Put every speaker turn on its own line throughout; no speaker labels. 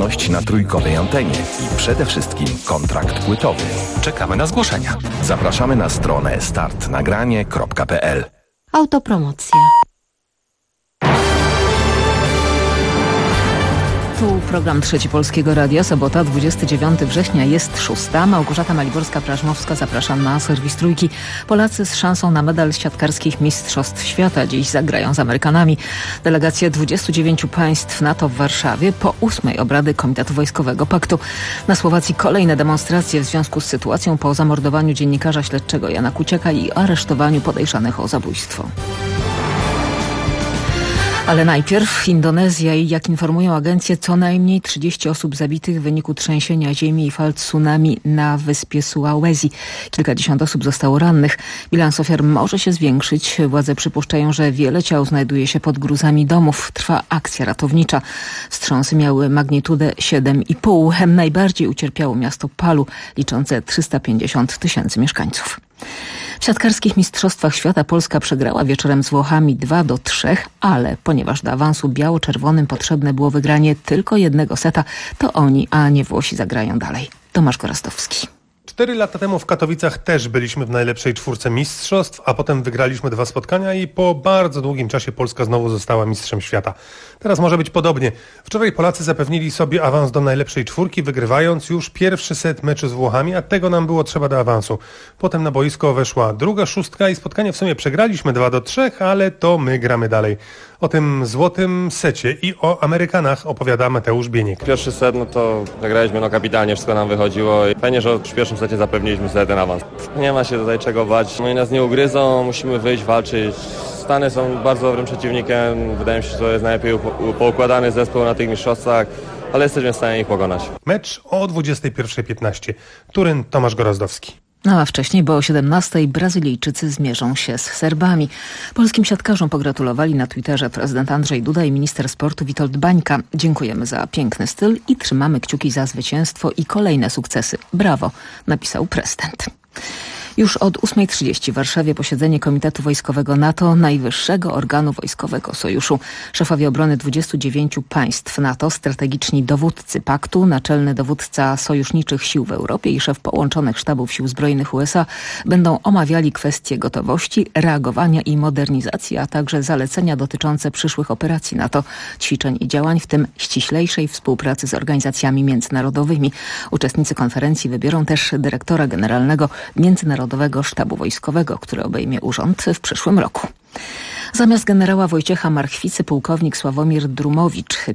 działalność na trójkowej antenie i przede wszystkim kontrakt płytowy.
Czekamy na zgłoszenia.
Zapraszamy na stronę startnagranie.pl.
Autopromocja. Tu program Trzeci Polskiego Radia, sobota, 29 września, jest 6. Małgorzata Maliborska-Prażmowska, zapraszam na serwis Trójki. Polacy z szansą na medal siatkarskich Mistrzostw Świata dziś zagrają z Amerykanami. Delegacje 29 państw NATO w Warszawie po 8. obrady Komitetu Wojskowego Paktu. Na Słowacji kolejne demonstracje w związku z sytuacją po zamordowaniu dziennikarza śledczego Jana Kuciaka i aresztowaniu podejrzanych o zabójstwo. Ale najpierw Indonezja i, jak informują agencje, co najmniej 30 osób zabitych w wyniku trzęsienia ziemi i fal tsunami na wyspie Sulawesi. Kilkadziesiąt osób zostało rannych. Bilans ofiar może się zwiększyć. Władze przypuszczają, że wiele ciał znajduje się pod gruzami domów. Trwa akcja ratownicza. Wstrząsy miały magnitudę 7,5. Najbardziej ucierpiało miasto Palu, liczące 350 000 mieszkańców. W siatkarskich mistrzostwach świata Polska przegrała wieczorem z Włochami 2-3, ale ponieważ do awansu biało-czerwonym potrzebne było wygranie tylko jednego seta, to oni, a nie Włosi zagrają dalej. Tomasz Gorastowski.
4 lata temu w Katowicach też byliśmy w najlepszej czwórce mistrzostw, a potem wygraliśmy 2 spotkania i po bardzo długim czasie Polska znowu została mistrzem świata. Teraz może być podobnie. Wczoraj Polacy zapewnili sobie awans do najlepszej czwórki, wygrywając już pierwszy set meczu z Włochami, a tego nam było trzeba do awansu. Potem na boisko weszła druga szóstka i spotkanie w sumie przegraliśmy 2-3, ale to my gramy dalej. O tym złotym secie i o Amerykanach opowiada Mateusz Bieniek.
Pierwszy set, to zagraliśmy kapitalnie, wszystko nam wychodziło. Fajnie, że w pierwszym secie zapewniliśmy sobie ten awans. Nie ma się tutaj czego bać. Oni nas nie ugryzą, musimy wyjść, walczyć. Stany są bardzo dobrym przeciwnikiem. Wydaje mi się, że to jest najlepiej poukładany zespół na tych mistrzostwach, ale jesteśmy w stanie ich pokonać.
Mecz o 21:15. Turyn, Tomasz Gorozdowski.
A wcześniej, bo o 17:00 Brazylijczycy zmierzą się z Serbami. Polskim siatkarzom pogratulowali na Twitterze prezydent Andrzej Duda i minister sportu Witold Bańka. Dziękujemy za piękny styl i trzymamy kciuki za zwycięstwo i kolejne sukcesy. Brawo, napisał prezydent. Już od 8:30 w Warszawie posiedzenie Komitetu Wojskowego NATO, najwyższego organu wojskowego sojuszu. Szefowie obrony 29 państw NATO, strategiczni dowódcy paktu, naczelny dowódca sojuszniczych sił w Europie i szef połączonych sztabów sił zbrojnych USA będą omawiali kwestie gotowości, reagowania i modernizacji, a także zalecenia dotyczące przyszłych operacji NATO, ćwiczeń i działań, w tym ściślejszej współpracy z organizacjami międzynarodowymi. Uczestnicy konferencji wybiorą też dyrektora generalnego Międzynarodowego Sztabu Wojskowego, który obejmie urząd w przyszłym roku. Zamiast generała Wojciecha Marchwicy pułkownik Sławomir Drumowicz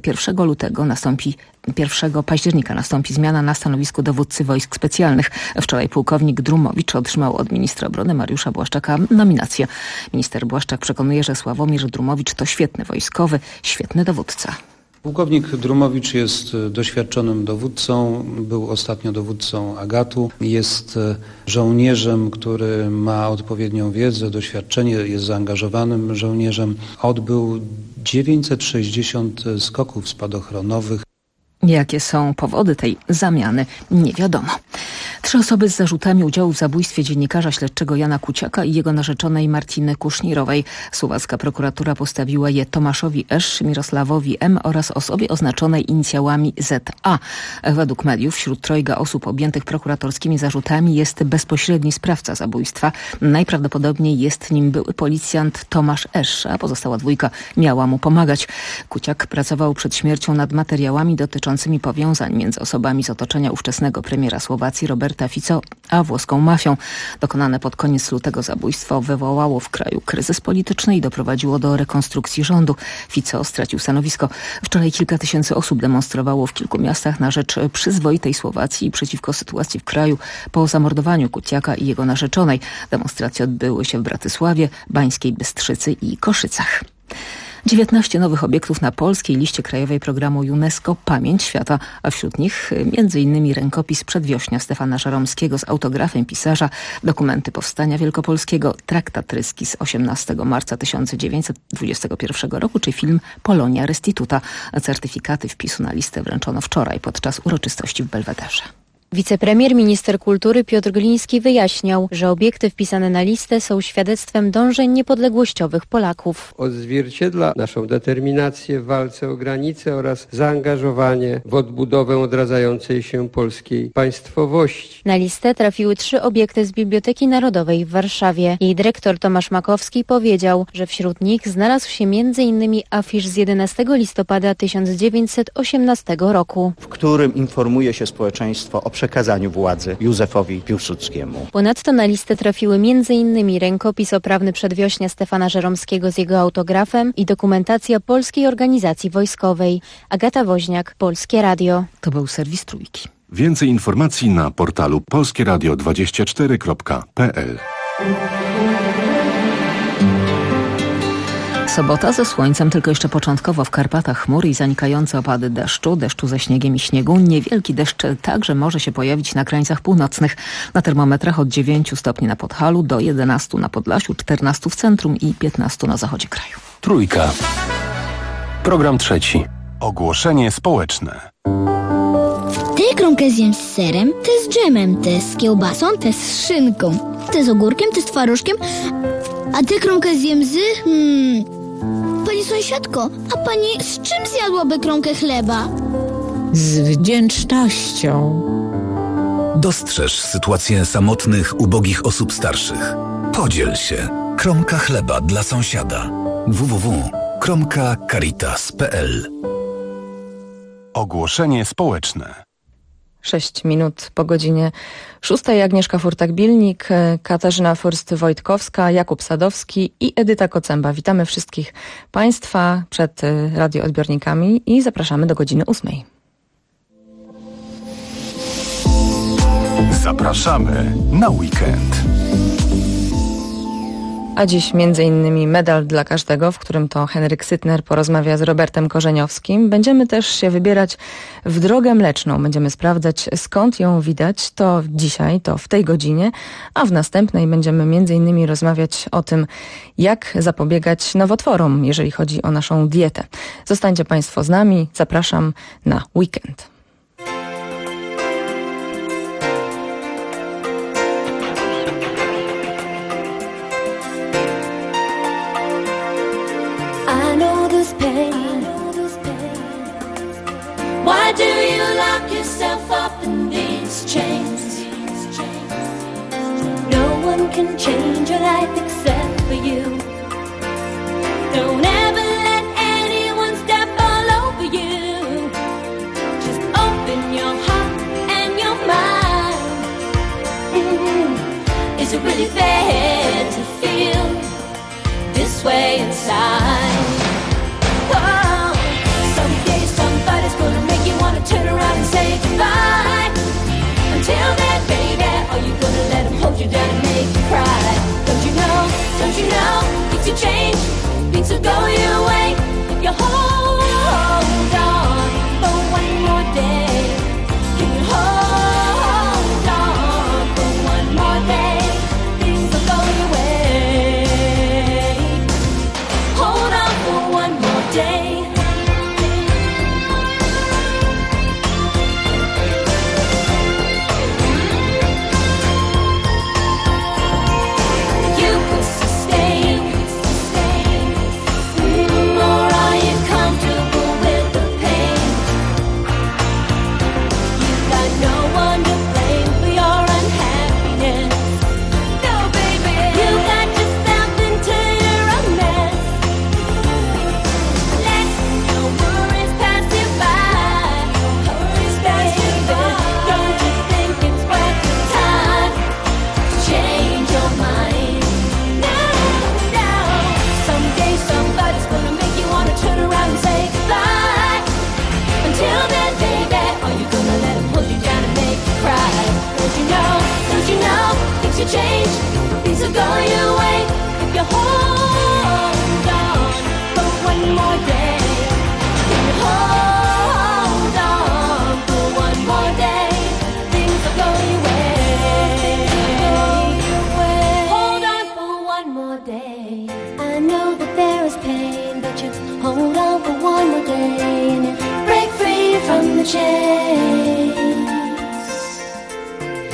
1 października nastąpi zmiana na stanowisku dowódcy wojsk specjalnych. Wczoraj pułkownik Drumowicz otrzymał od ministra obrony Mariusza Błaszczaka nominację. Minister Błaszczak przekonuje, że Sławomir Drumowicz to świetny wojskowy, świetny dowódca.
Pułkownik Drumowicz jest doświadczonym dowódcą, był ostatnio dowódcą Agatu, jest żołnierzem, który ma odpowiednią wiedzę, doświadczenie, jest zaangażowanym żołnierzem. Odbył 960 skoków spadochronowych.
Jakie są powody tej zamiany, nie wiadomo. 3 osoby z zarzutami udziału w zabójstwie dziennikarza śledczego Jana Kuciaka i jego narzeczonej Martiny Kusznirowej. Słowacka prokuratura postawiła je Tomaszowi Esz, Mirosławowi M. oraz osobie oznaczonej inicjałami ZA. Według mediów wśród 3 osób objętych prokuratorskimi zarzutami jest bezpośredni sprawca zabójstwa. Najprawdopodobniej jest nim były policjant Tomasz Esz, a pozostała 2 miała mu pomagać. Kuciak pracował przed śmiercią nad materiałami dotyczącymi powiązań między osobami z otoczenia ówczesnego premiera Słowacji Roberta Fico a włoską mafią. Dokonane pod koniec lutego zabójstwo wywołało w kraju kryzys polityczny i doprowadziło do rekonstrukcji rządu. Fico stracił stanowisko. Wczoraj kilka tysięcy osób demonstrowało w kilku miastach na rzecz przyzwoitej Słowacji przeciwko sytuacji w kraju po zamordowaniu Kuciaka i jego narzeczonej. Demonstracje odbyły się w Bratysławie, Bańskiej Bystrzycy i Koszycach. 19 nowych obiektów na polskiej liście krajowej programu UNESCO Pamięć Świata, a wśród nich m.in. rękopis Przedwiośnia Stefana Żeromskiego z autografem pisarza, dokumenty Powstania Wielkopolskiego, traktat ryski z 18 marca 1921 roku, czy film Polonia Restituta. Certyfikaty wpisu na listę wręczono wczoraj podczas uroczystości w Belwederze.
Wicepremier, minister kultury Piotr Gliński wyjaśniał, że obiekty wpisane na listę są świadectwem dążeń niepodległościowych Polaków.
Odzwierciedla naszą determinację w walce o granice oraz zaangażowanie w odbudowę odradzającej się polskiej państwowości.
Na listę trafiły 3 obiekty z Biblioteki Narodowej w Warszawie. Jej dyrektor Tomasz Makowski powiedział, że wśród nich znalazł się m.in. afisz z 11 listopada 1918 roku,
w którym informuje się społeczeństwo o przekazaniu władzy Józefowi Piłsudskiemu.
Ponadto na listę trafiły m.in. rękopis oprawny Przedwiośnia Stefana Żeromskiego z jego autografem i dokumentacja Polskiej Organizacji Wojskowej. Agata Woźniak, Polskie Radio.
To był serwis Trójki.
Więcej informacji na portalu polskieradio24.pl.
Sobota ze słońcem, tylko jeszcze początkowo w Karpatach chmury i zanikające opady deszczu ze śniegiem i śniegu. Niewielki deszcz także może się pojawić na krańcach północnych. Na termometrach od 9 stopni na Podhalu do 11 na Podlasiu, 14 w centrum i 15 na zachodzie kraju.
Trójka. Program trzeci.
Ogłoszenie społeczne.
Tę kromkę zjem z serem, tę z dżemem, tę z kiełbasą, tę z szynką, tę z ogórkiem, tę z twarożkiem, a tę kromkę zjem z... Pani sąsiadko, a pani z czym zjadłaby kromkę chleba?
Z wdzięcznością.
Dostrzeż sytuację samotnych, ubogich osób starszych. Podziel się. Kromka chleba dla sąsiada. www.kromkacaritas.pl.
Ogłoszenie społeczne.
6 minut po godzinie 6. Agnieszka Furtak-Bilnik, Katarzyna Furst-Wojtkowska, Jakub Sadowski i Edyta Kocęba. Witamy wszystkich Państwa przed radioodbiornikami i zapraszamy do godziny 8.
Zapraszamy na weekend.
A dziś m.in. medal dla każdego, w którym to Henryk Sytner porozmawia z Robertem Korzeniowskim. Będziemy też się wybierać w Drogę Mleczną. Będziemy sprawdzać, skąd ją widać. To dzisiaj, to w tej godzinie, a w następnej będziemy m.in. rozmawiać o tym, jak zapobiegać nowotworom, jeżeli chodzi o naszą dietę. Zostańcie Państwo z nami. Zapraszam na weekend.
Why do you lock yourself up in these chains? No one can change your life except for you. Don't ever let anyone step all over you. Just open your heart and your mind. Is it really fair to feel this way inside? Oh, someday somebody's gonna make you wanna turn around and say goodbye. Until then, baby, are you gonna let them hold you down and make you cry? Don't you know, things will change, things will go your way if you hold on for one more day. If you hold on for one more day, things will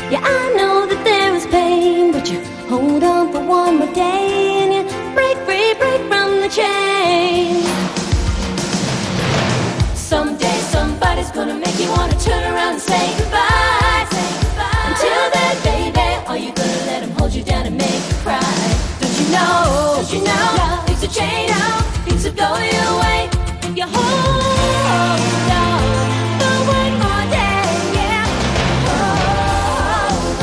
Yeah, I know that there is pain, but you hold on for one more day and you break free, break from the chain. Someday somebody's gonna make you wanna turn around and say goodbye. Until then, baby, are you gonna let him hold you down and make you cry? Don't you know things will change, things will go your way if you hold on for one more day, yeah. Hold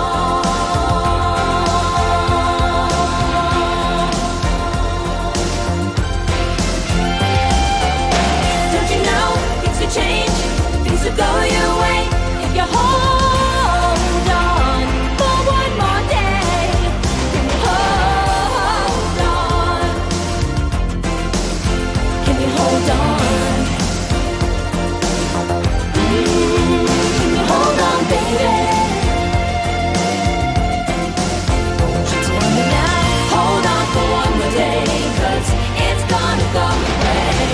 on. Don't you know things will change, things will go your way if you hold on for one more day. Can you hold on? Can you hold on? Can you hold on, baby? Just one more night. Hold on for one more day, 'cause it's gonna go away.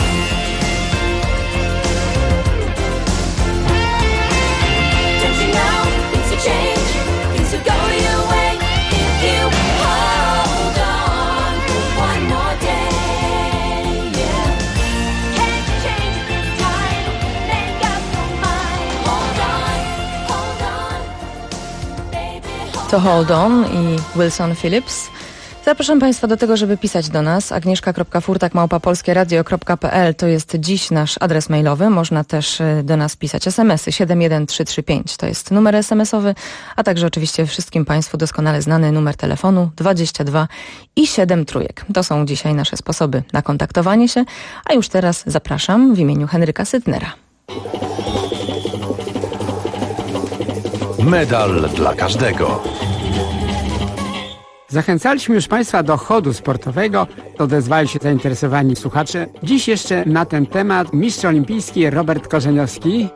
Don't you know things will change, things will go your way if you hold on for one more day, yeah. Can't change this time, make up your mind. Hold on, baby, hold
To Hold On i Wilson Phillips. Zapraszam Państwa do tego, żeby pisać do nas. agnieszka.furtak@polskieradio.pl to jest dziś nasz adres mailowy. Można też do nas pisać SMS-y 71335. To jest numer SMS-owy, a także oczywiście wszystkim Państwu doskonale znany numer telefonu 22 i 7 trójek. To są dzisiaj nasze sposoby na kontaktowanie się, a już teraz zapraszam w imieniu Henryka Sytnera.
Medal dla każdego.
Zachęcaliśmy już Państwa do chodu sportowego, odezwali się zainteresowani słuchacze. Dziś jeszcze na ten temat mistrz olimpijski Robert Korzeniowski.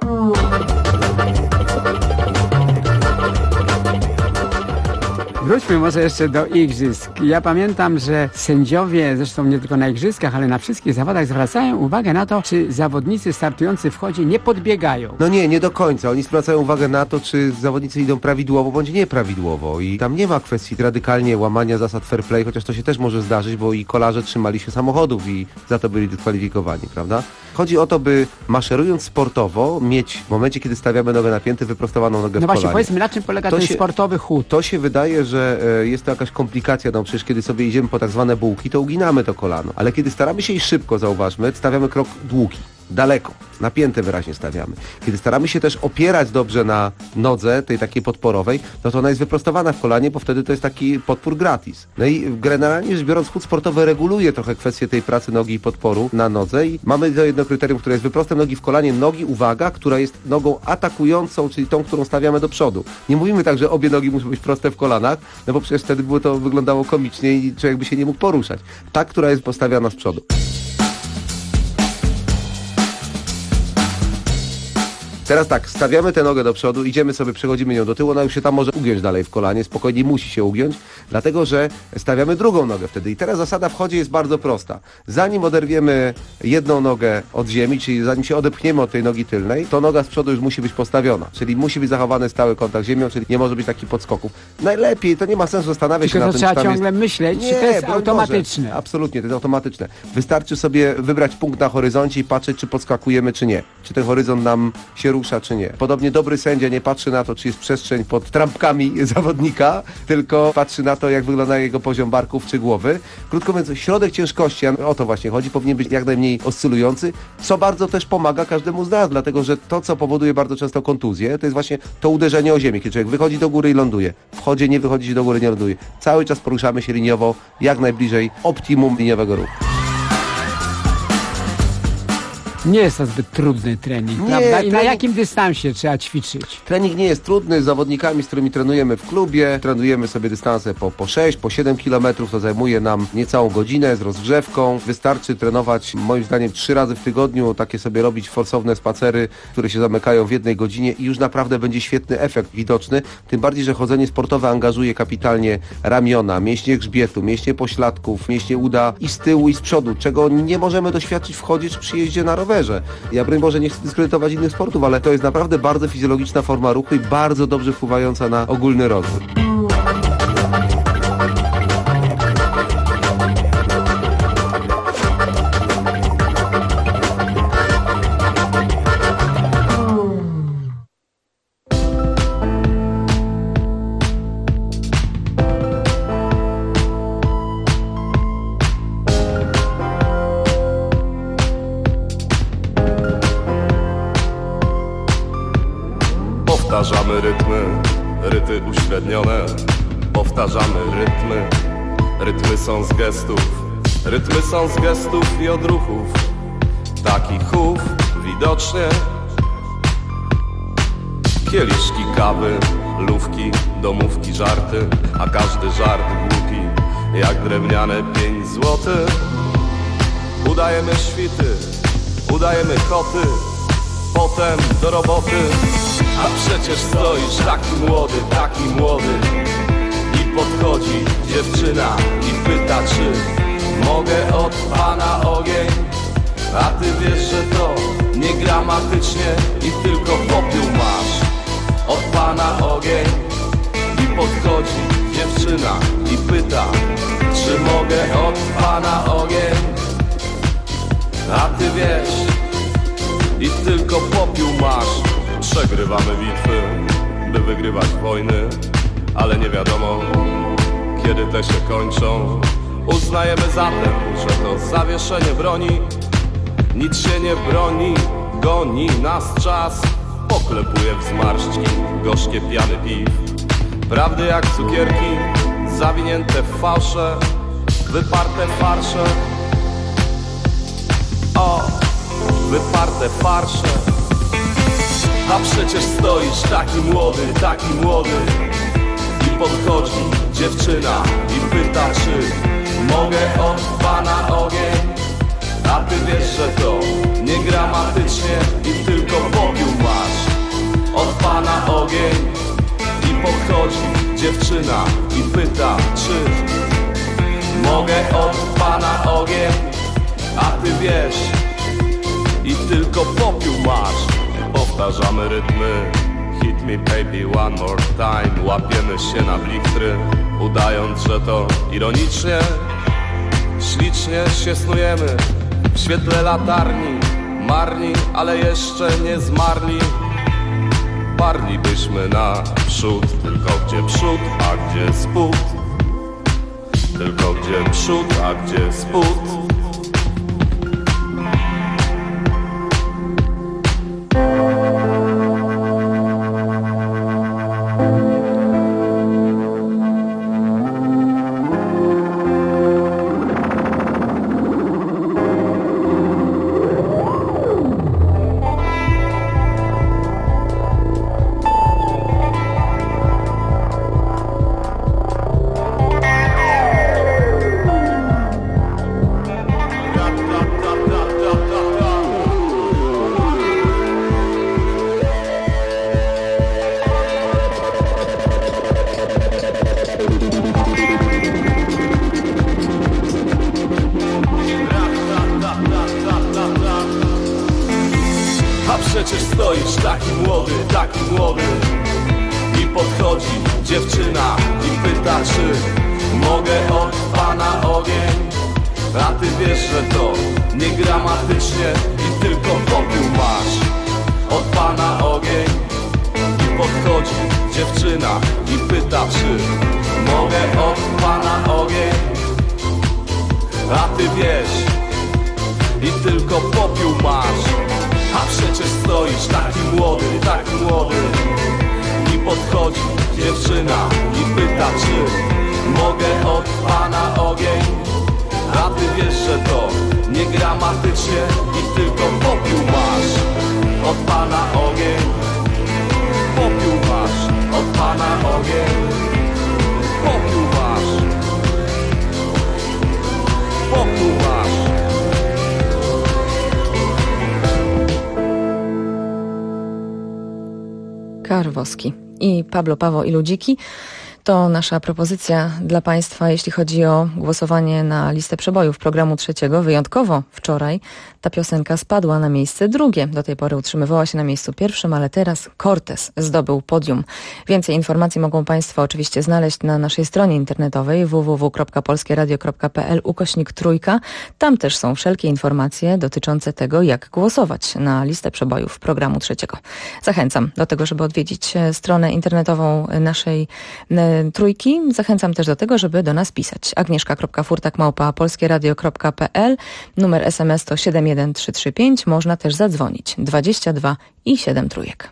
Wróćmy może jeszcze do igrzysk. Ja pamiętam, że sędziowie, zresztą nie tylko na igrzyskach, ale na wszystkich zawodach zwracają uwagę na to, czy zawodnicy startujący w chodzie nie podbiegają.
No nie do końca. Oni zwracają uwagę na to, czy zawodnicy idą prawidłowo bądź nieprawidłowo. I tam nie ma kwestii radykalnie łamania zasad fair play, chociaż to się też może zdarzyć, bo i kolarze trzymali się samochodów i za to byli dyskwalifikowani, prawda? Chodzi o to, by maszerując sportowo, mieć w momencie, kiedy stawiamy nogę napiętą, wyprostowaną nogę w kolanie.
No właśnie, powiedzmy, na czym polega ten sportowy chód?
To się wydaje, że jest to jakaś komplikacja, no przecież kiedy sobie idziemy po tak zwane bułki, to uginamy to kolano. Ale kiedy staramy się iść szybko, zauważmy, stawiamy krok długi, daleko, napięte wyraźnie stawiamy. Kiedy staramy się też opierać dobrze na nodze, tej takiej podporowej, no to ona jest wyprostowana w kolanie, bo wtedy to jest taki podpór gratis. No i generalnie rzecz biorąc, chód sportowy reguluje trochę kwestię tej pracy nogi i podporu na nodze i mamy to jedno kryterium, które jest wyprostem nogi w kolanie, nogi, uwaga, która jest nogą atakującą, czyli tą, którą stawiamy do przodu. Nie mówimy tak, że obie nogi muszą być proste w kolanach, no bo przecież wtedy by to wyglądało komicznie i człowiek by się nie mógł poruszać. Ta, która jest postawiona z przodu. Teraz tak, stawiamy tę nogę do przodu, idziemy sobie, przechodzimy nią do tyłu, ona już się tam może ugiąć dalej w kolanie, spokojnie musi się ugiąć, dlatego że stawiamy drugą nogę wtedy. I teraz zasada w chodzie jest bardzo prosta. Zanim oderwiemy jedną nogę od ziemi, czyli zanim się odepchniemy od tej nogi tylnej, to noga z przodu już musi być postawiona, czyli musi być zachowany stały kontakt z ziemią, czyli nie może być takich podskoków. Najlepiej, to nie ma sensu zastanawiać się na tym,
czy trzeba ciągle myśleć, czy to jest automatyczne.
Boże. Absolutnie, to jest automatyczne. Wystarczy sobie wybrać punkt na horyzoncie i patrzeć, czy podskakujemy, czy nie. Czy ten horyzont nam się rusza, czy nie. Podobnie dobry sędzia nie patrzy na to, czy jest przestrzeń pod trampkami zawodnika, tylko patrzy na to, jak wygląda jego poziom barków czy głowy. Krótko mówiąc, środek ciężkości, a o to właśnie chodzi, powinien być jak najmniej oscylujący, co bardzo też pomaga każdemu z nas, dlatego że to, co powoduje bardzo często kontuzję, to jest właśnie to uderzenie o ziemię, kiedy człowiek wychodzi do góry i ląduje. W chodzie nie wychodzi się do góry, nie ląduje. Cały czas poruszamy się liniowo, jak najbliżej optimum liniowego ruchu.
Nie jest to zbyt trudny trening, prawda? I na jakim dystansie trzeba ćwiczyć?
Trening nie jest trudny. Z zawodnikami, z którymi trenujemy w klubie, trenujemy sobie dystanse po 6, po 7 km. To zajmuje nam niecałą godzinę z rozgrzewką. Wystarczy trenować, moim zdaniem, 3 razy w tygodniu. Takie sobie robić forsowne spacery, które się zamykają w 1 godzinie i już naprawdę będzie świetny efekt widoczny. Tym bardziej, że chodzenie sportowe angażuje kapitalnie ramiona, mięśnie grzbietu, mięśnie pośladków, mięśnie uda i z tyłu, i z przodu, czego nie możemy doświadczyć w chodzie czy przy jeździe na rowerze. rowerze. Ja broń Boże nie chcę dyskredytować innych sportów, ale to jest naprawdę bardzo fizjologiczna forma ruchu i bardzo dobrze wpływająca na ogólny rozwój.
Powtarzamy ryty uśrednione. Powtarzamy rytmy są z gestów i odruchów. Takich chów widocznie. Kieliszki kawy, lówki, domówki, żarty, a każdy żart głupi, jak drewniane 5 złotych. Udajemy świty, udajemy koty, potem do roboty. A przecież stoisz taki młody i podchodzi dziewczyna i pyta, czy mogę od pana ogień. A ty wiesz, że to nie gramatycznie i tylko popiół masz. Od pana ogień i podchodzi dziewczyna i pyta, czy mogę od pana ogień. A ty wiesz i tylko popiół masz. Przegrywamy bitwy, by wygrywać wojny, ale nie wiadomo, kiedy te się kończą. Uznajemy zatem, że to zawieszenie broni. Nic się nie broni, goni nas czas. Poklepuje w zmarszczki gorzkie piany piw. Prawdy jak cukierki, zawinięte w fałsze, wyparte farsze. O, wyparte farsze. A przecież stoisz taki młody i podchodzi dziewczyna i pyta, czy mogę od pana ogień. A ty wiesz, że to nie gramatycznie i tylko popiół masz. Od pana ogień i podchodzi dziewczyna i pyta, czy mogę od pana ogień. A ty wiesz i tylko popiół masz. Powtarzamy rytmy, hit me baby one more time. Łapiemy się na blichtry, udając, że to ironicznie. Ślicznie się snujemy w świetle latarni. Marni, ale jeszcze nie zmarli. Parlibyśmy naprzód, tylko gdzie przód, a gdzie spód. Tylko gdzie przód, a gdzie spód. Przecież stoisz taki młody i podchodzi dziewczyna i pyta, czy mogę od pana ogień. A ty wiesz, że to nie gramatycznie i tylko popiół masz. Od pana ogień i podchodzi dziewczyna i pyta, czy mogę od pana ogień. A ty wiesz i tylko popiół masz. A przecież stoisz taki młody i podchodzi dziewczyna i pyta, czy mogę od pana ogień. A ty wiesz, że to nie gramatycznie i tylko popiół masz. Od pana ogień, popiół masz. Od pana ogień, popiół masz. Popiół masz.
Karwowski i Pablo Paweł i Ludziki To nasza propozycja dla Państwa, jeśli chodzi o głosowanie na listę przebojów programu trzeciego. Wyjątkowo wczoraj ta piosenka spadła na miejsce drugie. Do tej pory utrzymywała się na miejscu pierwszym, ale teraz Cortez zdobył podium. Więcej informacji mogą Państwo oczywiście znaleźć na naszej stronie internetowej www.polskieradio.pl/3. Tam też są wszelkie informacje dotyczące tego, jak głosować na listę przebojów programu trzeciego. Zachęcam do tego, żeby odwiedzić stronę internetową naszej trójki. Zachęcam też do tego, żeby do nas pisać. agnieszka.furtak@polskieradio.pl. Numer SMS to 71335. Można też zadzwonić 22 i 7 trójek.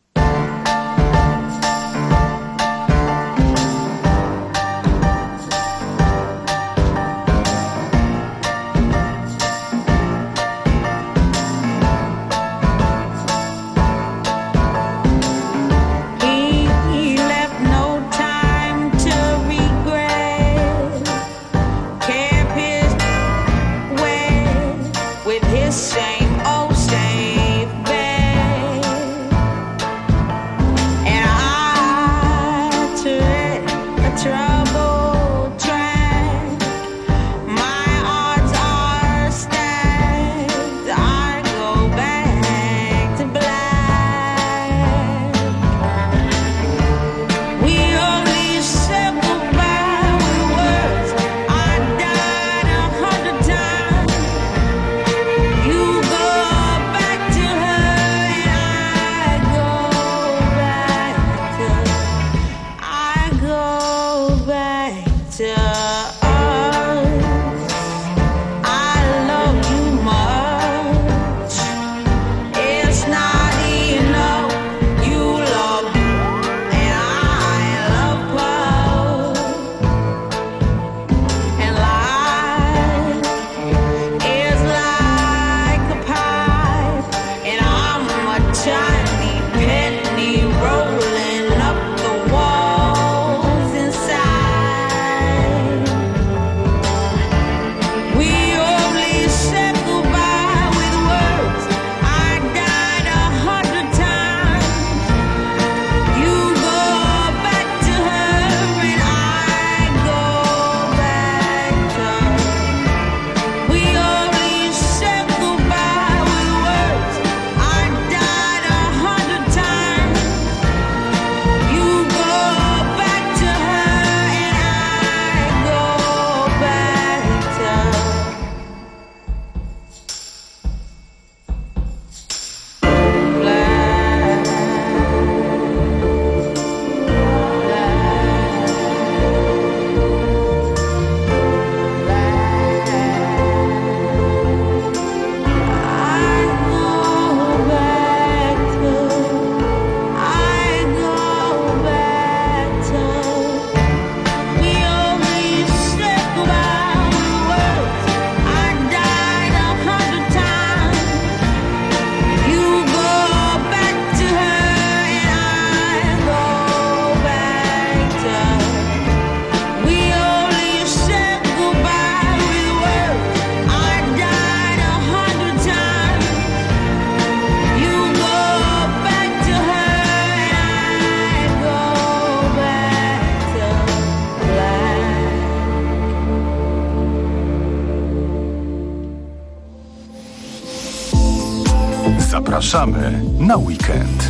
Zapraszamy na weekend.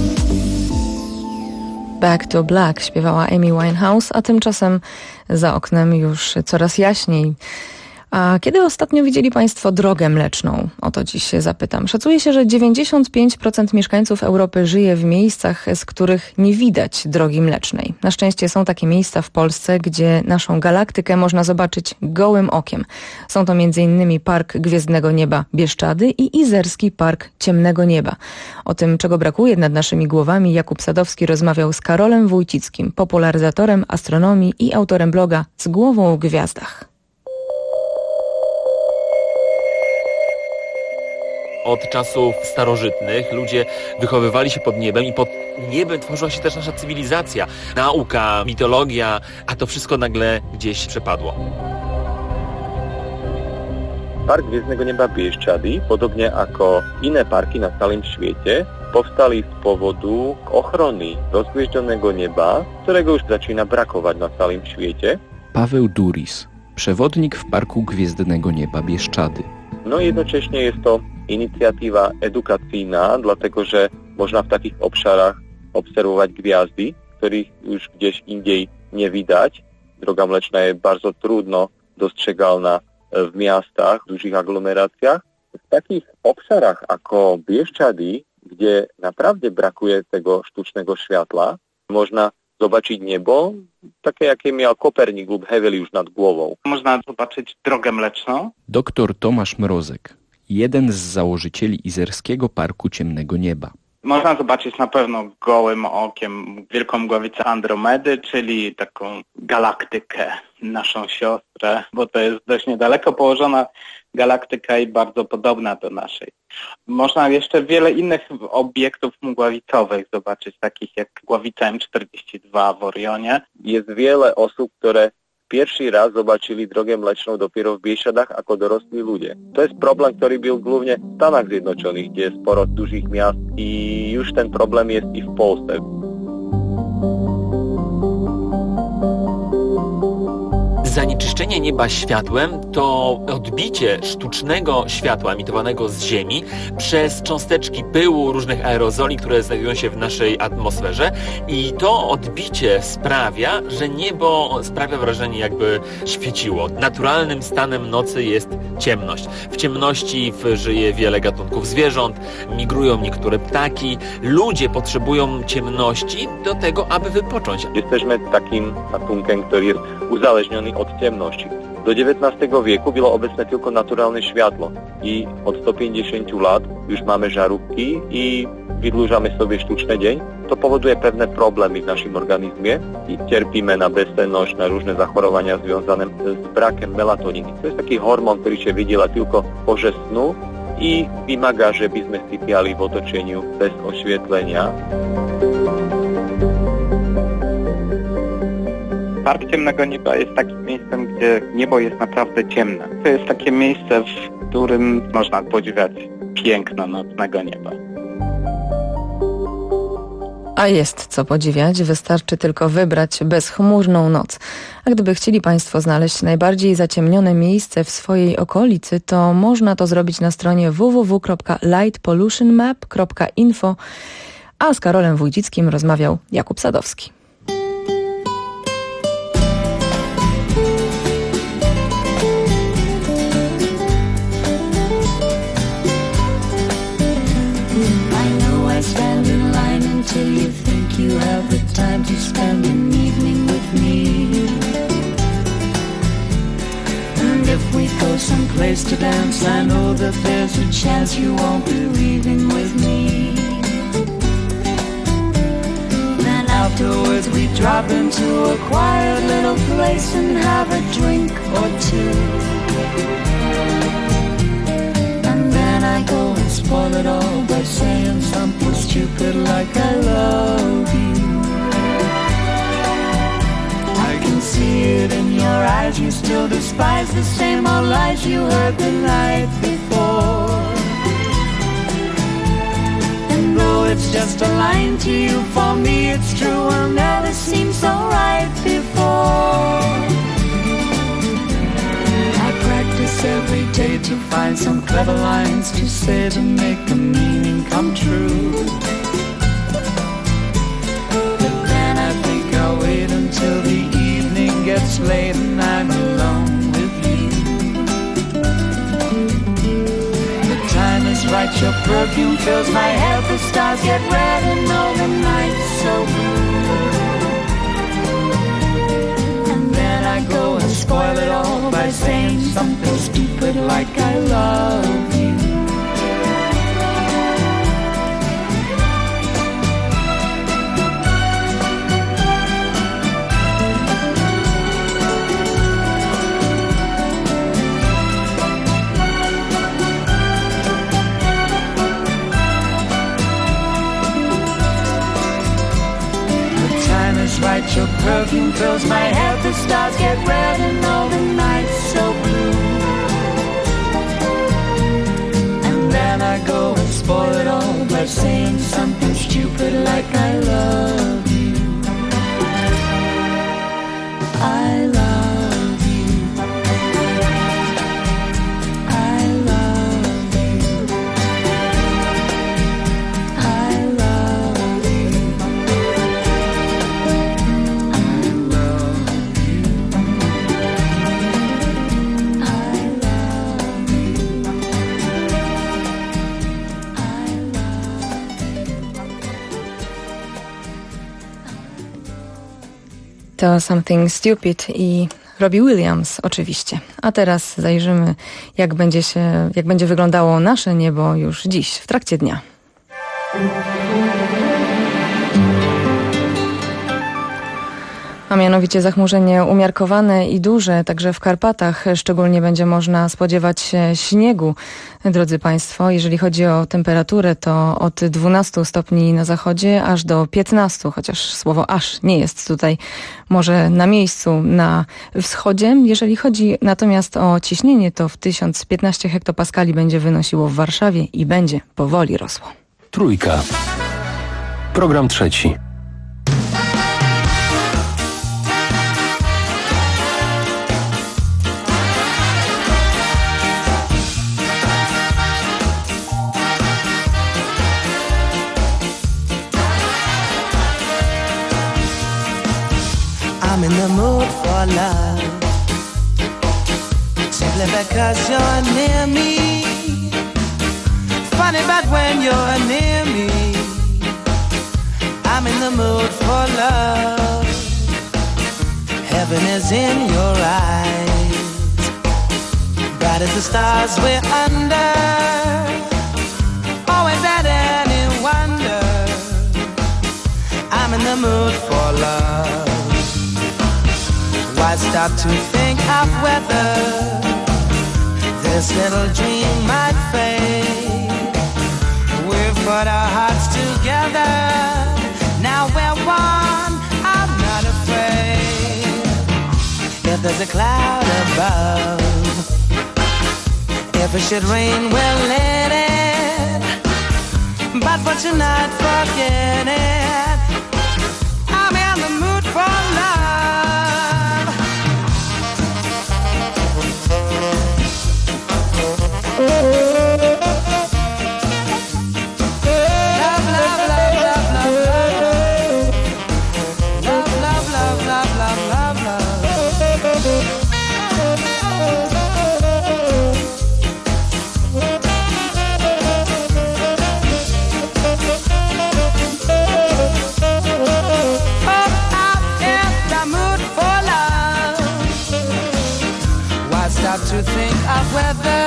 Back to Black śpiewała Amy Winehouse, a tymczasem za oknem już coraz jaśniej. A kiedy ostatnio widzieli Państwo drogę mleczną? O to dziś się zapytam. Szacuje się, że 95% mieszkańców Europy żyje w miejscach, z których nie widać drogi mlecznej. Na szczęście są takie miejsca w Polsce, gdzie naszą galaktykę można zobaczyć gołym okiem. Są to m.in. Park Gwiezdnego Nieba Bieszczady i Izerski Park Ciemnego Nieba. O tym, czego brakuje nad naszymi głowami, Jakub Sadowski rozmawiał z Karolem Wójcickim, popularyzatorem astronomii i autorem bloga Z głową w gwiazdach.
Od czasów starożytnych ludzie wychowywali się pod niebem i pod niebem tworzyła się też nasza cywilizacja, nauka, mitologia, a to wszystko nagle gdzieś przepadło.
Park Gwiezdnego Nieba Bieszczady, podobnie jak inne parki na całym świecie, powstali z powodu ochrony rozgwieżdżonego nieba, którego już zaczyna brakować na całym świecie.
Paweł Duris, przewodnik w Parku Gwiezdnego Nieba Bieszczady.
No jednocześnie jest to inicjatywa edukacyjna, dlatego że można w takich obszarach obserwować gwiazdy, których już gdzieś indziej nie widać. Droga Mleczna jest bardzo trudno dostrzegalna w miastach, w dużych aglomeracjach. W takich obszarach jako Bieszczady, gdzie naprawdę brakuje tego sztucznego światła, można zobaczyć niebo, takie jakie miał Kopernik lub Heweliusz nad głową.
Można zobaczyć Drogę Mleczną.
Dr Tomasz Mrozek, jeden z założycieli Izerskiego Parku Ciemnego Nieba.
Można zobaczyć na pewno gołym okiem wielką głowicę Andromedy, czyli taką galaktykę, naszą siostrę, bo to jest dość niedaleko położona galaktyka i bardzo podobna do naszej. Można jeszcze wiele innych obiektów mgławicowych zobaczyć, takich jak gławica M42 w Orionie.
Jest wiele osób, które pierwszy raz zobaczyli Drogę Mleczną dopiero w Bieszczadach jako dorosli ludzie. To jest problem, który był głównie w Stanach Zjednoczonych, gdzie jest sporo dużych miast i już ten problem jest i w Polsce.
Zanieczyszczenie nieba światłem to odbicie sztucznego światła emitowanego z Ziemi przez cząsteczki pyłu, różnych aerozoli, które znajdują się w naszej atmosferze i to odbicie sprawia, że niebo sprawia wrażenie, jakby świeciło. Naturalnym stanem nocy jest ciemność. W ciemności żyje wiele gatunków zwierząt, migrują niektóre ptaki. Ludzie potrzebują ciemności do tego, aby wypocząć.
Jesteśmy takim gatunkiem, który jest uzależniony od ciemności. Do XIX wieku było obecne tylko naturalne światło i od 150 lat już mamy żarówki i wydłużamy sobie sztuczny dzień. To powoduje pewne problemy w naszym organizmie i cierpimy na bezsenność, na różne zachorowania związane z brakiem melatoniny. To jest taki hormon, który się wydziela tylko w porze snu i wymaga, żebyśmy sypiali w otoczeniu bez oświetlenia.
Park Ciemnego Nieba jest takim miejscem, gdzie niebo jest naprawdę ciemne. To jest takie miejsce, w którym można podziwiać piękno nocnego nieba.
A jest co podziwiać, wystarczy tylko wybrać bezchmurną noc. A gdyby chcieli Państwo znaleźć najbardziej zaciemnione miejsce w swojej okolicy, to można to zrobić na stronie www.lightpollutionmap.info, a z Karolem Wójcickim rozmawiał Jakub Sadowski.
Till you think you have the time to spend an evening with me. And if we go someplace to dance, I know that there's a chance you won't be leaving with me. Then afterwards we drop into a quiet little place and have a drink or two. And then I go and spoil it all by saying something stupid like I love you. I can see it in your eyes, you still despise the same old lies you heard the night before. And though it's just a line to you, for me it's true, will never seem so right before. Every day to find some clever lines to say to make the meaning come true. But then I think I'll wait until the evening gets late and I'm alone with you. The time is right, your perfume fills my head, the stars get red and all the night's so blue. I go and spoil it all by saying something stupid like I love you. Right, your perfume fills my head, the stars get red and all the night's so blue. And then I go and spoil it all by by saying something stupid like I love you. I love you. I love you. I love you.
To Something Stupid i Robbie Williams oczywiście. A teraz zajrzymy, jak będzie wyglądało nasze niebo już dziś, w trakcie dnia. A mianowicie zachmurzenie umiarkowane i duże, także w Karpatach szczególnie będzie można spodziewać się śniegu. Drodzy Państwo, jeżeli chodzi o temperaturę, to od 12 stopni na zachodzie aż do 15, chociaż słowo aż nie jest tutaj może na miejscu na wschodzie. Jeżeli chodzi natomiast o ciśnienie, to w 1015 hektopaskali będzie wynosiło w Warszawie i będzie powoli rosło.
Trójka. Program trzeci.
I'm in the mood for love, simply because you're near me. Funny but when you're near me, I'm in the mood for love. Heaven is in your eyes, bright as the stars we're under. Oh, is that any wonder? I'm in the mood for love. Why stop to think of whether this little dream might fade? We've put our hearts together, now we're one, I'm not afraid. If there's a cloud above, if it should rain, we'll let it. But for tonight, forget it. I'm in the mood for love. To think of whether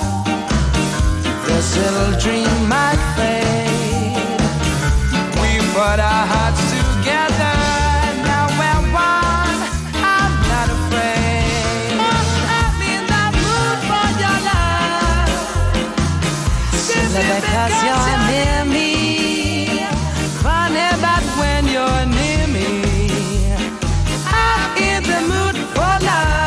this little dream might fade. We put our hearts together, now we're one, I'm not afraid. I'm in the mood for your love, simply because you're near me. Funny but when you're near me, I'm in the mood for love.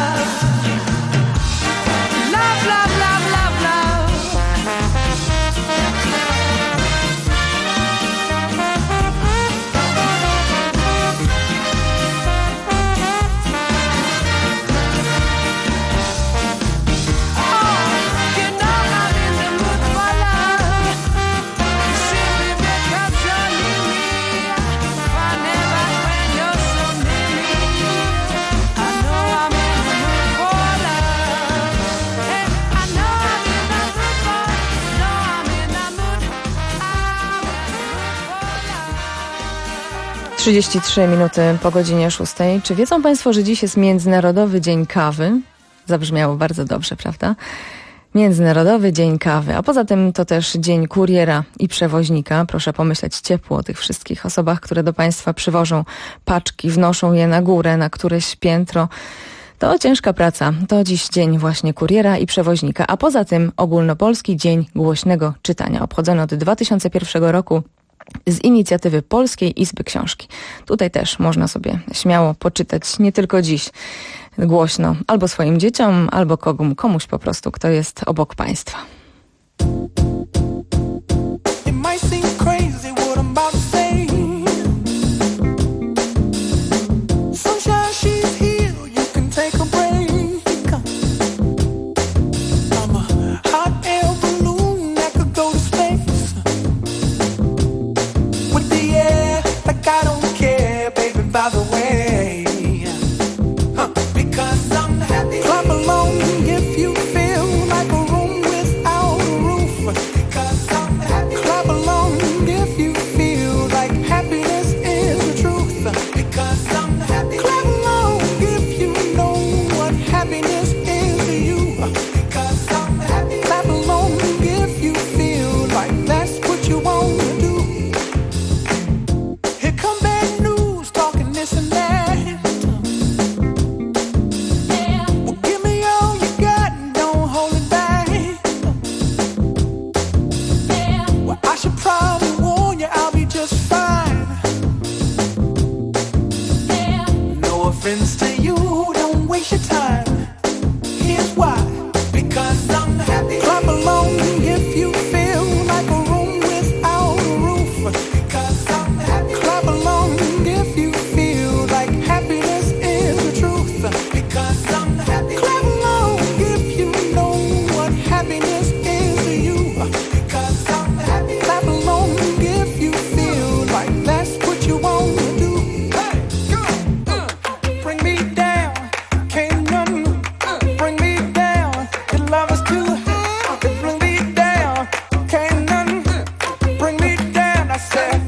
- 33 minuty po godzinie 6. Czy wiedzą Państwo, że dziś jest Międzynarodowy Dzień Kawy? Zabrzmiało bardzo dobrze, prawda? Międzynarodowy Dzień Kawy, a poza tym to też Dzień Kuriera i Przewoźnika. Proszę pomyśleć ciepło o tych wszystkich osobach, które do Państwa przywożą paczki, wnoszą je na górę, na któreś piętro. To ciężka praca. To dziś dzień właśnie kuriera i przewoźnika, a poza tym Ogólnopolski Dzień Głośnego Czytania. Obchodzony od 2001 roku z inicjatywy Polskiej Izby Książki. Tutaj też można sobie śmiało poczytać, nie tylko dziś, głośno, albo swoim dzieciom, albo komuś po prostu, kto jest obok Państwa.
It might fine. No offense to you, don't waste your time. Here's why. Because I'm happy. Clap along if you feel like a room without a roof. Because I'm happy. Clap along if you feel like happiness is the truth. Because I'm happy. Clap along if you know what happiness is to you. Because I'm happy. Clap along if you feel like that's what you want to do. Hey, go! Bring me down, can't none bring me down. Your love is too high, bring me down, can't none bring me down. I said,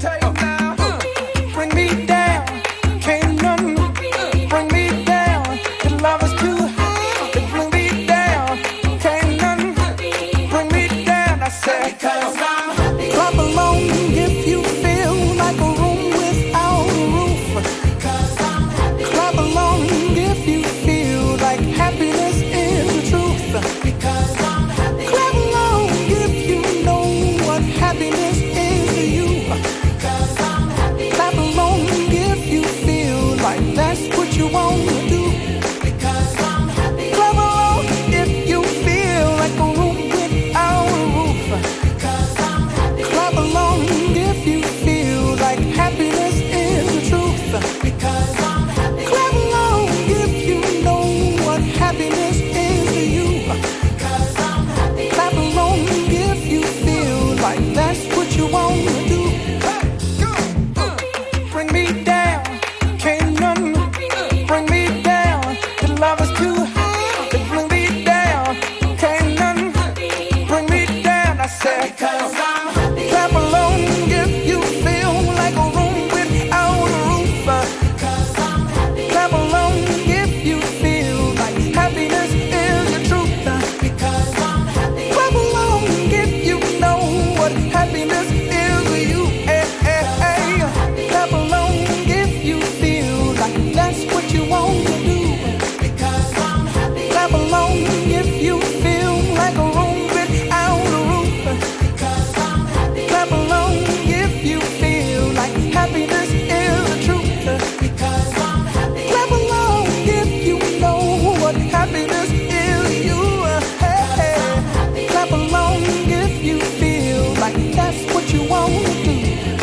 bring me down, can't none bring me down. Your love is too high, bring me down, can't none bring me down. I said, because I'm happy. Clap along if you feel like a room without a roof. Because I'm happy. Clap along if you feel like happiness is the truth. Because I'm happy. Clap along if you know what happiness is to you. Because I'm happy. Clap along if you feel like that's what you want to do. Because I'm happy. Clap along if you feel like a room without a roof. Because I'm happy. Clap along if you feel like happiness is the truth. Because I'm happy. Clap along if you know what happiness is to you. Because I'm happy. Clap along if you feel like that's what you want to do. Hey, go! Bring me down, can't none bring me down. Your love is too high, bring me down, can't none bring me down. I said, because I'm happy. Clap along if you feel like a room without a roof. Because I'm happy. Clap along if you feel like happiness is the truth. Because I'm happy. Clap along if you know what happiness is to you. Hey, hey, hey. Clap along if you feel like that's what you want to do. Because I'm happy. Clap along if you feel like a room without a roof. Because I'm happy. Clap along if you feel like happiness is the truth. Because I'm happy. Clap along if you know what happiness is to you. Hey, hey. Clap along if you feel like that's what you want to do.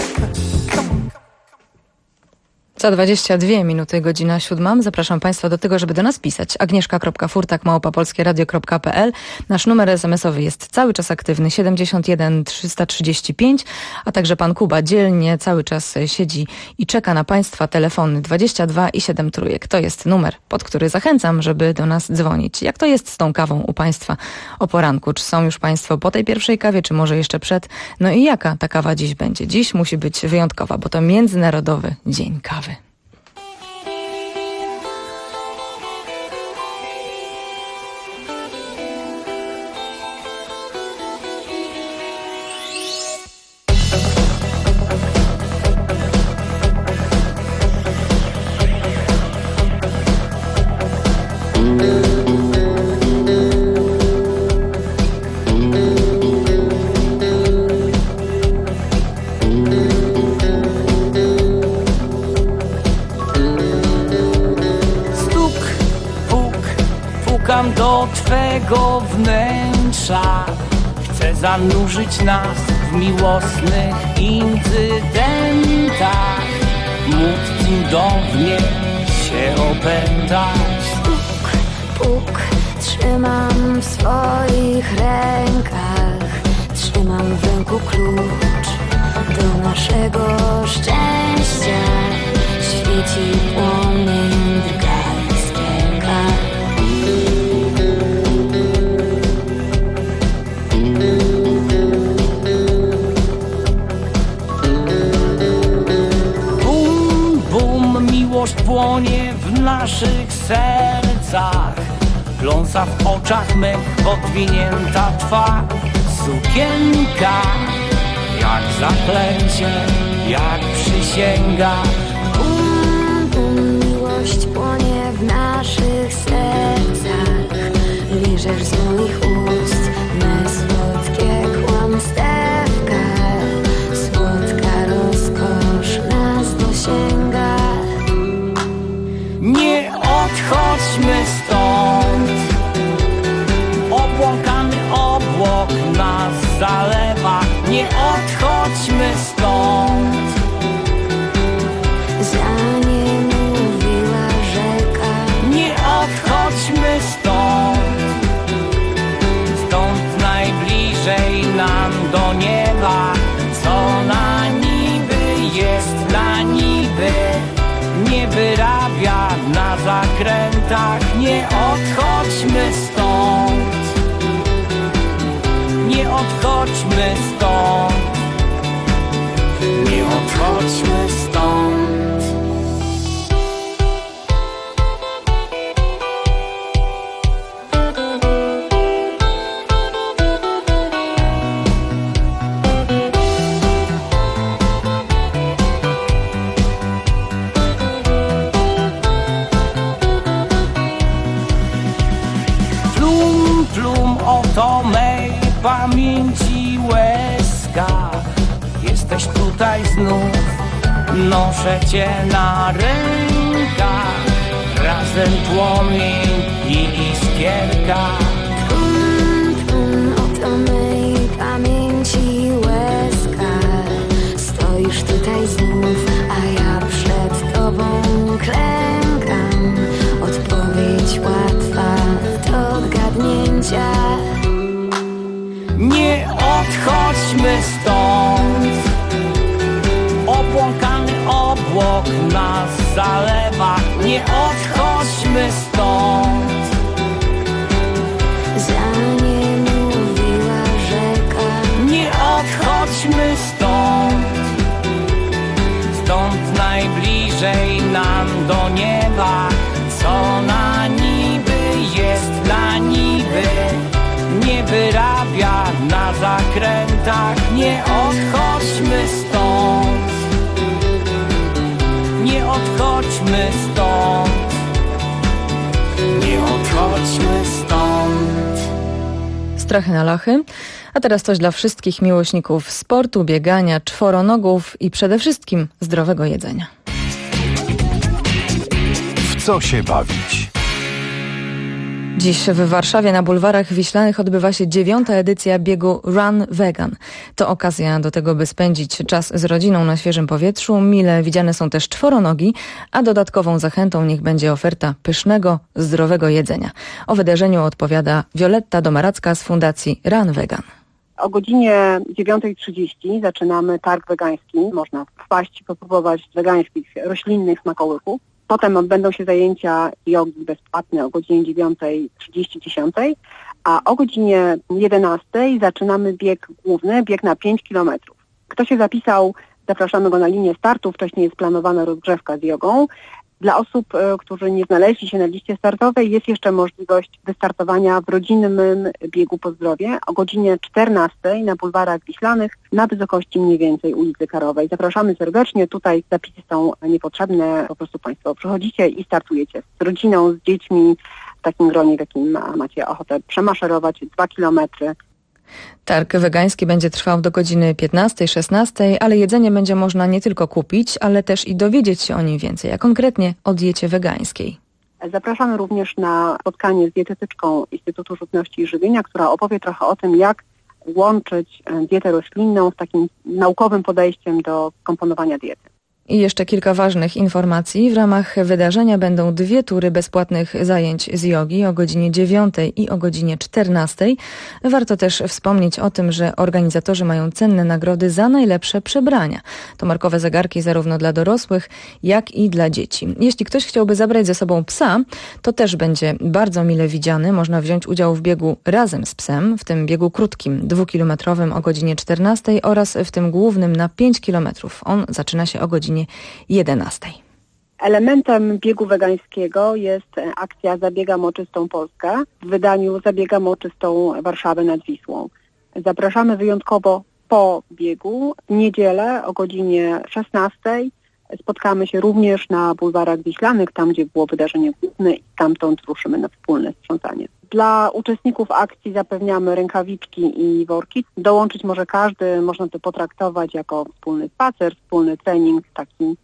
Za 22 minuty, godzina 7. Zapraszam Państwa do tego, żeby do nas pisać. agnieszka.furtak@polskieradio.pl. Nasz numer SMS-owy jest cały czas aktywny, 71 335, a także pan Kuba dzielnie cały czas siedzi i czeka na Państwa telefony 22 i 7 trójek. To jest numer, pod który zachęcam, żeby do nas dzwonić. Jak to jest z tą kawą u Państwa o poranku? Czy są już Państwo po tej pierwszej kawie, czy może jeszcze przed? No i jaka ta kawa dziś będzie? Dziś musi być wyjątkowa, bo to Międzynarodowy Dzień Kawy.
Pukam do Twego wnętrza. Chcę zanurzyć nas w miłosnych incydentach. Móc cudownie się opętać.
Puk, puk, trzymam w swoich rękach. Trzymam w ręku klucz do naszego szczęścia. Świeci płomień, drga iskierka.
Bum, bum, miłość płonie w naszych sercach. Pląsa w oczach mych, podwinięta twa sukienka. Jak zaklęcie, jak przysięga.
Bum, bum, miłość płonie w naszych sercach. Liżesz z moich ust me słodkie kłamstewka. Słodka rozkosz.
dla niby, nie wyrabia na zakrętach. Nie odchodźmy stąd, nie odchodźmy stąd, nie odchodźmy stąd. Oto mej pamięci łezka, jesteś tutaj znów, noszę cię na rękach, razem płomień i iskierka.
Oto mej pamięci łezka, stoisz tutaj znów, a ja przed tobą klękam. Odpowiedź łatwa do odgadnięcia.
Nie odchodźmy stąd, obłąkany obłok nas zalewa. Nie odchodźmy stąd,
za nie mówiła rzeka.
nie odchodźmy stąd, stąd najbliżej nam do nieba. Co na niby jest dla niby, nie wyrabia na zakrętach. Nie odchodźmy stąd, nie odchodźmy stąd, nie odchodźmy stąd.
Strachy na lachy. A teraz coś dla wszystkich miłośników sportu, biegania, czworonogów i przede wszystkim zdrowego jedzenia.
W co się bawić?
Dziś w Warszawie na bulwarach Wiślanych odbywa się 9. edycja biegu Run Vegan. To okazja do tego, by spędzić czas z rodziną na świeżym powietrzu. Mile widziane są też czworonogi, a dodatkową zachętą niech będzie oferta pysznego, zdrowego jedzenia. O wydarzeniu odpowiada Wioletta Domaracka z Fundacji Run Vegan.
O godzinie 9:30 zaczynamy targ wegański. Można wpaść i popróbować wegańskich, roślinnych smakołyków. Potem odbędą się zajęcia jogi bezpłatne o godzinie 9:30-10, a o godzinie 11:00 zaczynamy bieg główny, bieg na 5 km. Kto się zapisał, zapraszamy go na linię startu. Wcześniej jest planowana rozgrzewka z jogą. Dla osób, którzy nie znaleźli się na liście startowej, jest jeszcze możliwość wystartowania w rodzinnym biegu po zdrowie o godzinie 14:00 na bulwarach Wiślanych na wysokości mniej więcej ulicy Karowej. Zapraszamy serdecznie, tutaj zapisy są niepotrzebne, po prostu Państwo przychodzicie i startujecie z rodziną, z dziećmi w takim gronie, w jakim macie ochotę przemaszerować 2 kilometry.
Targ wegański będzie trwał do godziny 15-16, ale jedzenie będzie można nie tylko kupić, ale też i dowiedzieć się o nim więcej, a konkretnie o diecie wegańskiej.
Zapraszamy również na spotkanie z dietetyczką Instytutu Żywności i Żywienia, która opowie trochę o tym, jak łączyć dietę roślinną z takim naukowym podejściem do komponowania diety.
I jeszcze kilka ważnych informacji. W ramach wydarzenia będą 2 tury bezpłatnych zajęć z jogi o godzinie 9:00 i o godzinie 14:00. Warto też wspomnieć o tym, że organizatorzy mają cenne nagrody za najlepsze przebrania. To markowe zegarki zarówno dla dorosłych, jak i dla dzieci. Jeśli ktoś chciałby zabrać ze sobą psa, to też będzie bardzo mile widziany. Można wziąć udział w biegu razem z psem, w tym biegu krótkim, 2-kilometrowym o godzinie 14:00 oraz w tym głównym na 5 kilometrów. On zaczyna się o godzinie 11:00.
Elementem biegu wegańskiego jest akcja Zabiegam o czystą Polskę w wydaniu Zabiegam o czystą Warszawę nad Wisłą. Zapraszamy wyjątkowo po biegu w niedzielę o godzinie 16:00. Spotkamy się również na bulwarach Wiślanych, tam gdzie było wydarzenie główne i stamtąd ruszymy na wspólne sprzątanie. Dla uczestników akcji zapewniamy rękawiczki i worki. Dołączyć może każdy, można to potraktować jako wspólny spacer, wspólny trening, taki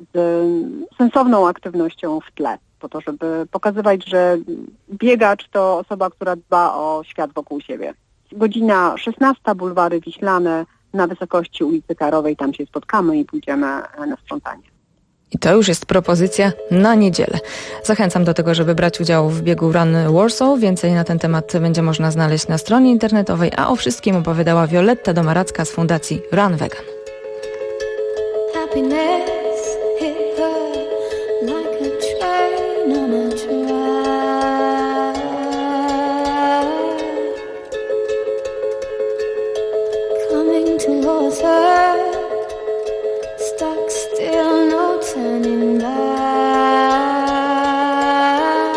z sensowną aktywnością w tle, po to, żeby pokazywać, że biegacz to osoba, która dba o świat wokół siebie. Godzina 16:00, bulwary Wiślane na wysokości ulicy Karowej, tam się spotkamy i pójdziemy na sprzątanie.
I to już jest propozycja na niedzielę. Zachęcam do tego, żeby brać udział w biegu Run Warsaw. Więcej na ten temat będzie można znaleźć na stronie internetowej, a o wszystkim opowiadała Wioletta Domaracka z Fundacji Run Vegan.
Happiness. turning back.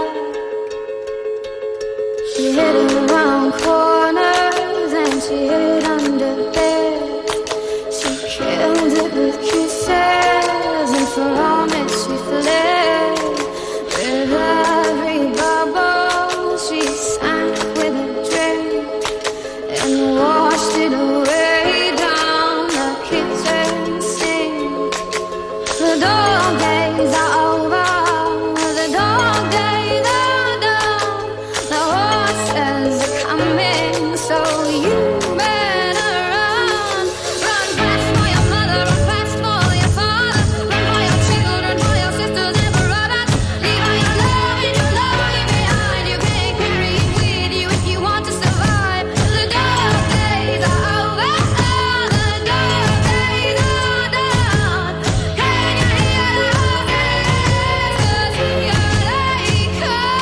She hid around corners and she hid under beds. She killed it with kisses and for all that she fled. With every bubble she sank with a drink and washed it away down the kitchen sink. The dog days are over, the dog days are done. The horses are coming, so you better run. Run fast for your mother, run fast for your father. Run for your children, for your sisters and brothers. Leave all your love behind. You can't carry it with you if you want to survive. The dog days are over, the dog days are done. Can you hear the horses? Here they come.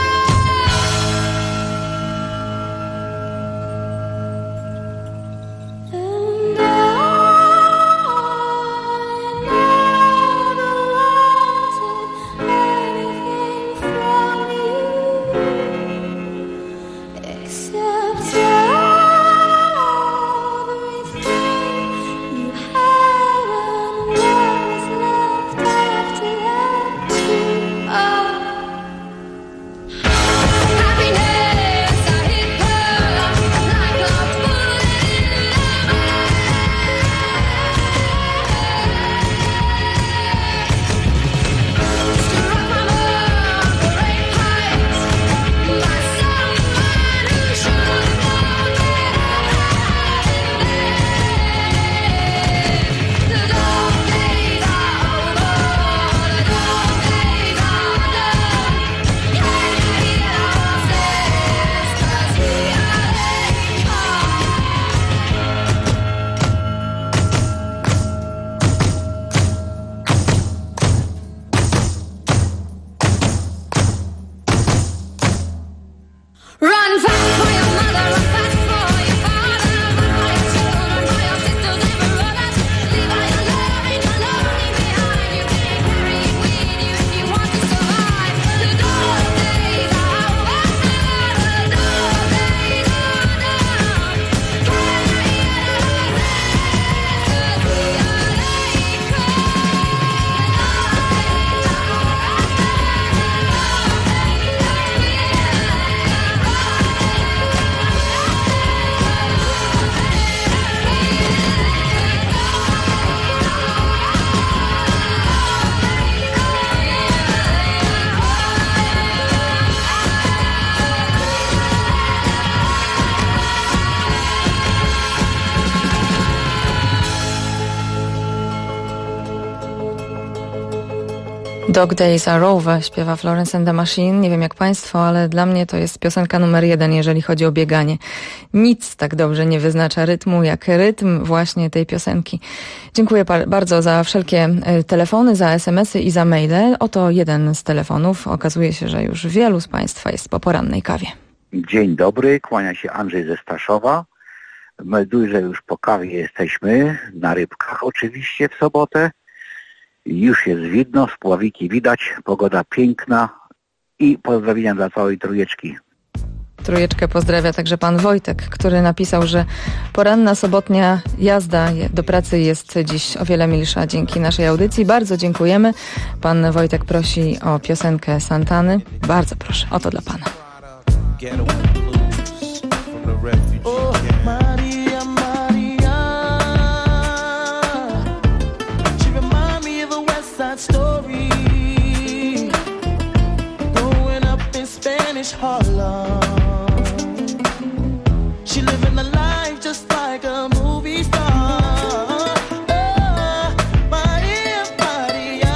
Except everything you had and what was left after that too. Happiness, I hit her like a bullet in the struck my love, great heights, by someone who should have known better. The dog days are over, the dog days are done. Can you hear the horses? 'Cause here they come. Run fast for your mother, run fast for your father. Run for your children, for your sisters and brothers. Leave all your love behind. You can't carry it with you if you want to survive. The dog days are over, the dog days are done. Can you hear the horses? 'Cause here they come.
Dog Days Are Over śpiewa Florence and the Machine. Nie wiem jak państwo, ale dla mnie to jest piosenka numer 1, jeżeli chodzi o bieganie. Nic tak dobrze nie wyznacza rytmu, jak rytm właśnie tej piosenki. Dziękuję bardzo za wszelkie telefony, za SMS-y i za maile. Oto jeden z telefonów. Okazuje się, że już wielu z państwa jest po porannej kawie.
Dzień dobry, kłania się Andrzej ze Staszowa. Melduję, że już po kawie jesteśmy, na Rybkach oczywiście w sobotę. Już jest widno, spławiki widać, pogoda piękna i pozdrowienia dla całej trójeczki.
Trójeczkę pozdrawia także pan Wojtek, który napisał, że poranna sobotnia jazda do pracy jest dziś o wiele milsza dzięki naszej audycji. Bardzo dziękujemy. Pan Wojtek prosi o piosenkę Santany. Bardzo proszę, oto dla pana.
Maria, Maria, she remind me of a West Side Story, growing up in Spanish Harlem. She living a life just like a movie star. Maria, Maria,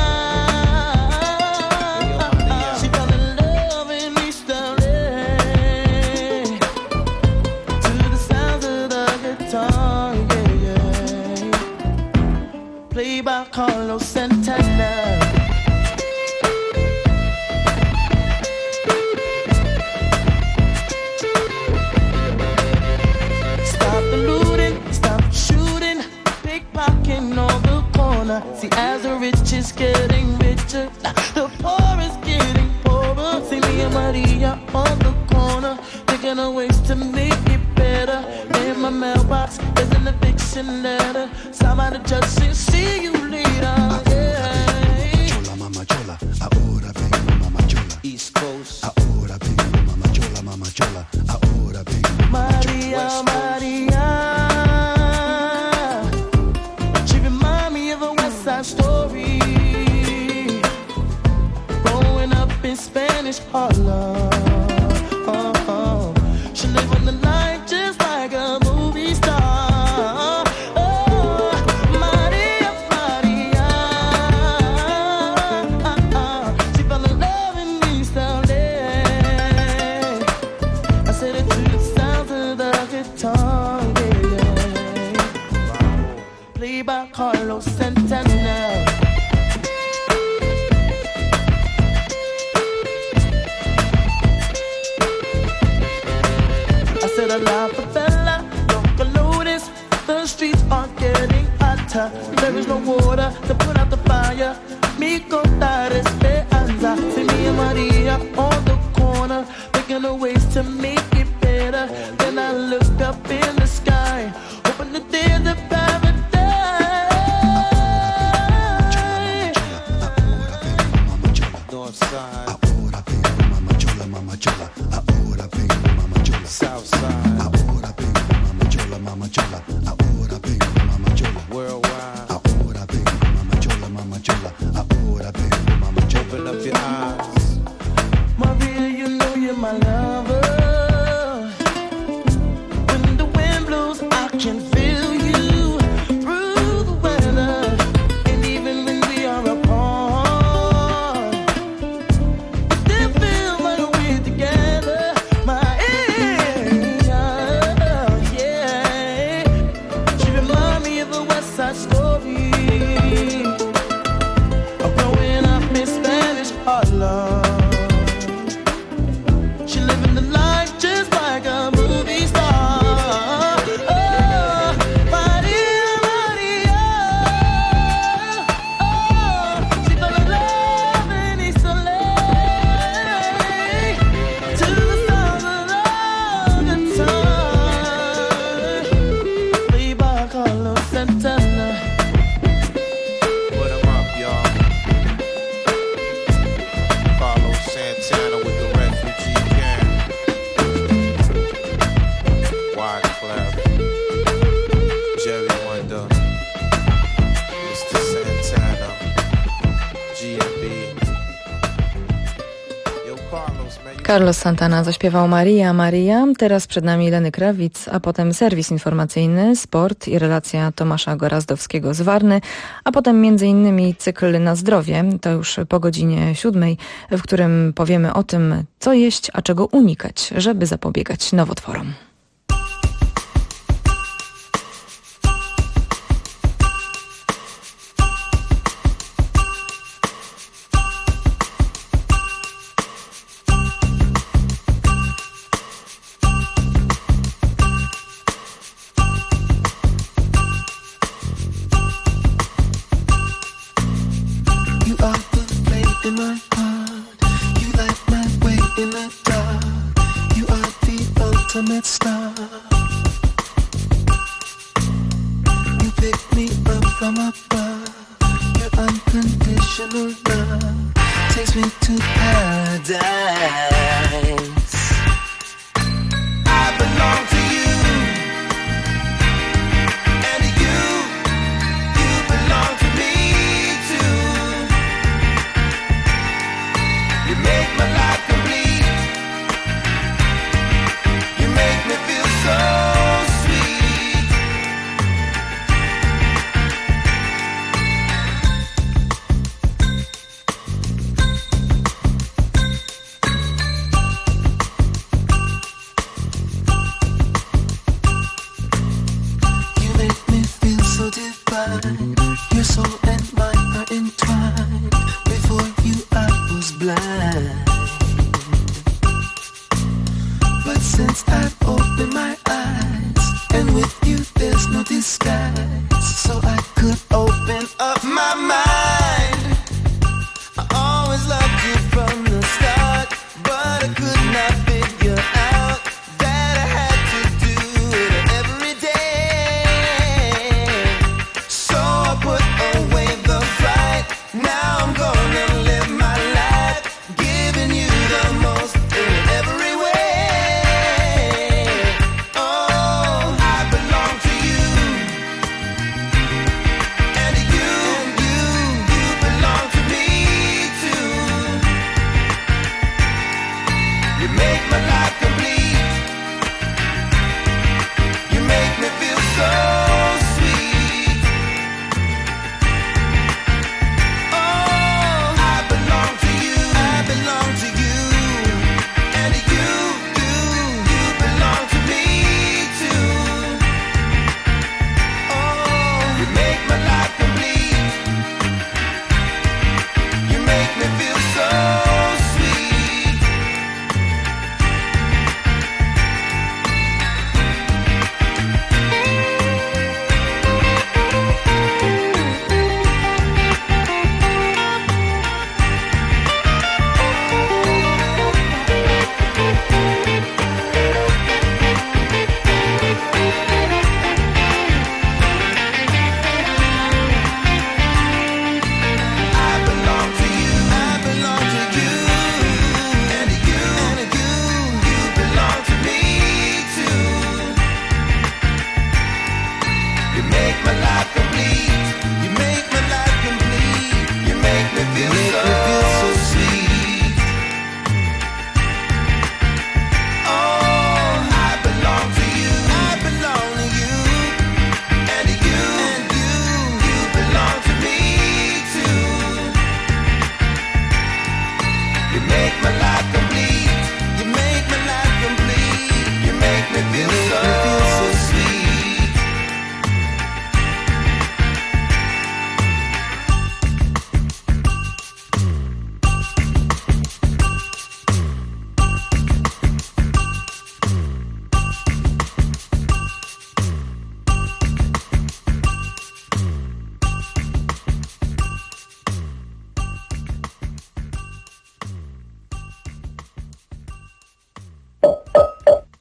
she fell in love in East LA to the sounds of the guitar, yeah, yeah. Played by Carlos Santana. Stop the looting, stop shooting, pickpocketing all the corners. corner. See, as the rich is getting richer, the poor is getting poorer. See me and Maria on the corner, thinking of ways to make it better. In my mailbox, there's an eviction letter. Somebody just said, see you later.
Chola, mama chola, ahora vengo, mama chola.
East Coast.
Ahora vengo, mama chola, mama chola. Ahora vengo, mama
Maria, Maria. She remind me of a West Side Story. Growing up in Spanish Harlem. She live on the line just like a movie star. Maria, Maria. She fell in love in East LA. I said it to the sound of the guitar, yeah. Played by Carlos Santana. I said a la favela, don't notice the streets are getting hotter. There is no water to put out the fire. Mi contar esperanza. See me and Maria on the corner, thinking of ways to make it better. Then I look up in the sky, hoping that there's a paradise. North side.
Ahora vengo, mama chola, mama chola. Ahora vengo, mama chola.
South side.
Ahora vengo, mama chola, mama chola. Ahora vengo, mama chola.
Worldwide.
Ahora vengo, mama chola, mama chola. Ahora vengo, mama chola.
Open up your eyes. Maria, you know you're my lover. When the wind blows, I can feel you through the weather. And even when we are apart, it still feels like we're together. Maria, yeah. She remind me of a West Side Story. I'm growing up in Spanish Harlem. She living the life just like a movie star. Oh, Maria, Maria. Oh, she fell in love in East LA. To the sound of the guitar. Played by Carlos Santana.
Put 'em up, y'all. Carlos Santana with the refugee gang. Wyclef, Jerry Wonder, Mr. Santana, GMB. Yo, Carlos, man.
Carlos Santana zaśpiewał Maria, Maria. Teraz przed nami Leny Krawic, a potem serwis informacyjny, sport i relacja Tomasza Gorazdowskiego z Warny, a potem m.in. cykl Na zdrowie, to już po godzinie 7, w którym powiemy o tym, co jeść, a czego unikać, żeby zapobiegać nowotworom.
You are the flame in my heart. You light my way in the dark. You are the ultimate star. You pick me up from above. Your unconditional love takes me to paradise. I belong to you, and you belong to me too. You make my life complete. You make me feel so sweet.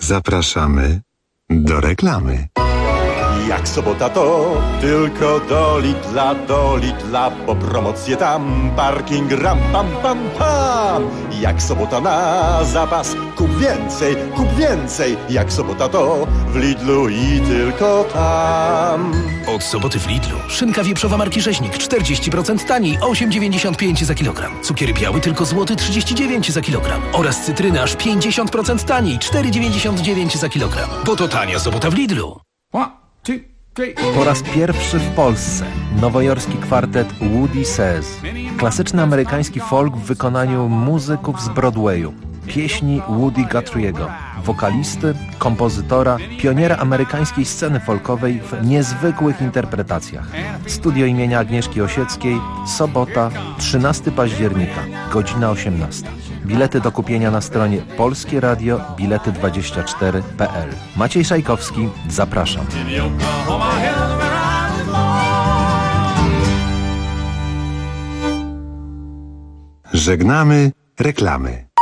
Zapraszamy do reklamy.
Jak sobota to tylko do Lidla, po promocję tam, parking ram pam pam pam. Jak sobota na zapas, kup więcej, jak sobota to w Lidlu i tylko tam.
Od soboty w Lidlu szynka wieprzowa marki Rzeźnik 40% taniej, 8,95 za kilogram. Cukier biały tylko złoty 39 za kilogram. Oraz cytryny aż 50% taniej, 4,99 za kilogram. Bo to tania sobota w Lidlu.
Po raz pierwszy w Polsce nowojorski kwartet Woody Says. Klasyczny amerykański folk w wykonaniu muzyków z Broadwayu. Pieśni Woody Guthrie'ego, wokalisty, kompozytora, pioniera amerykańskiej sceny folkowej w niezwykłych interpretacjach. Studio imienia Agnieszki Osieckiej, sobota, 13 października, godzina 18. Bilety do kupienia na stronie polskieradio-bilety24.pl. Maciej Szajkowski, zapraszam.
Żegnamy reklamy.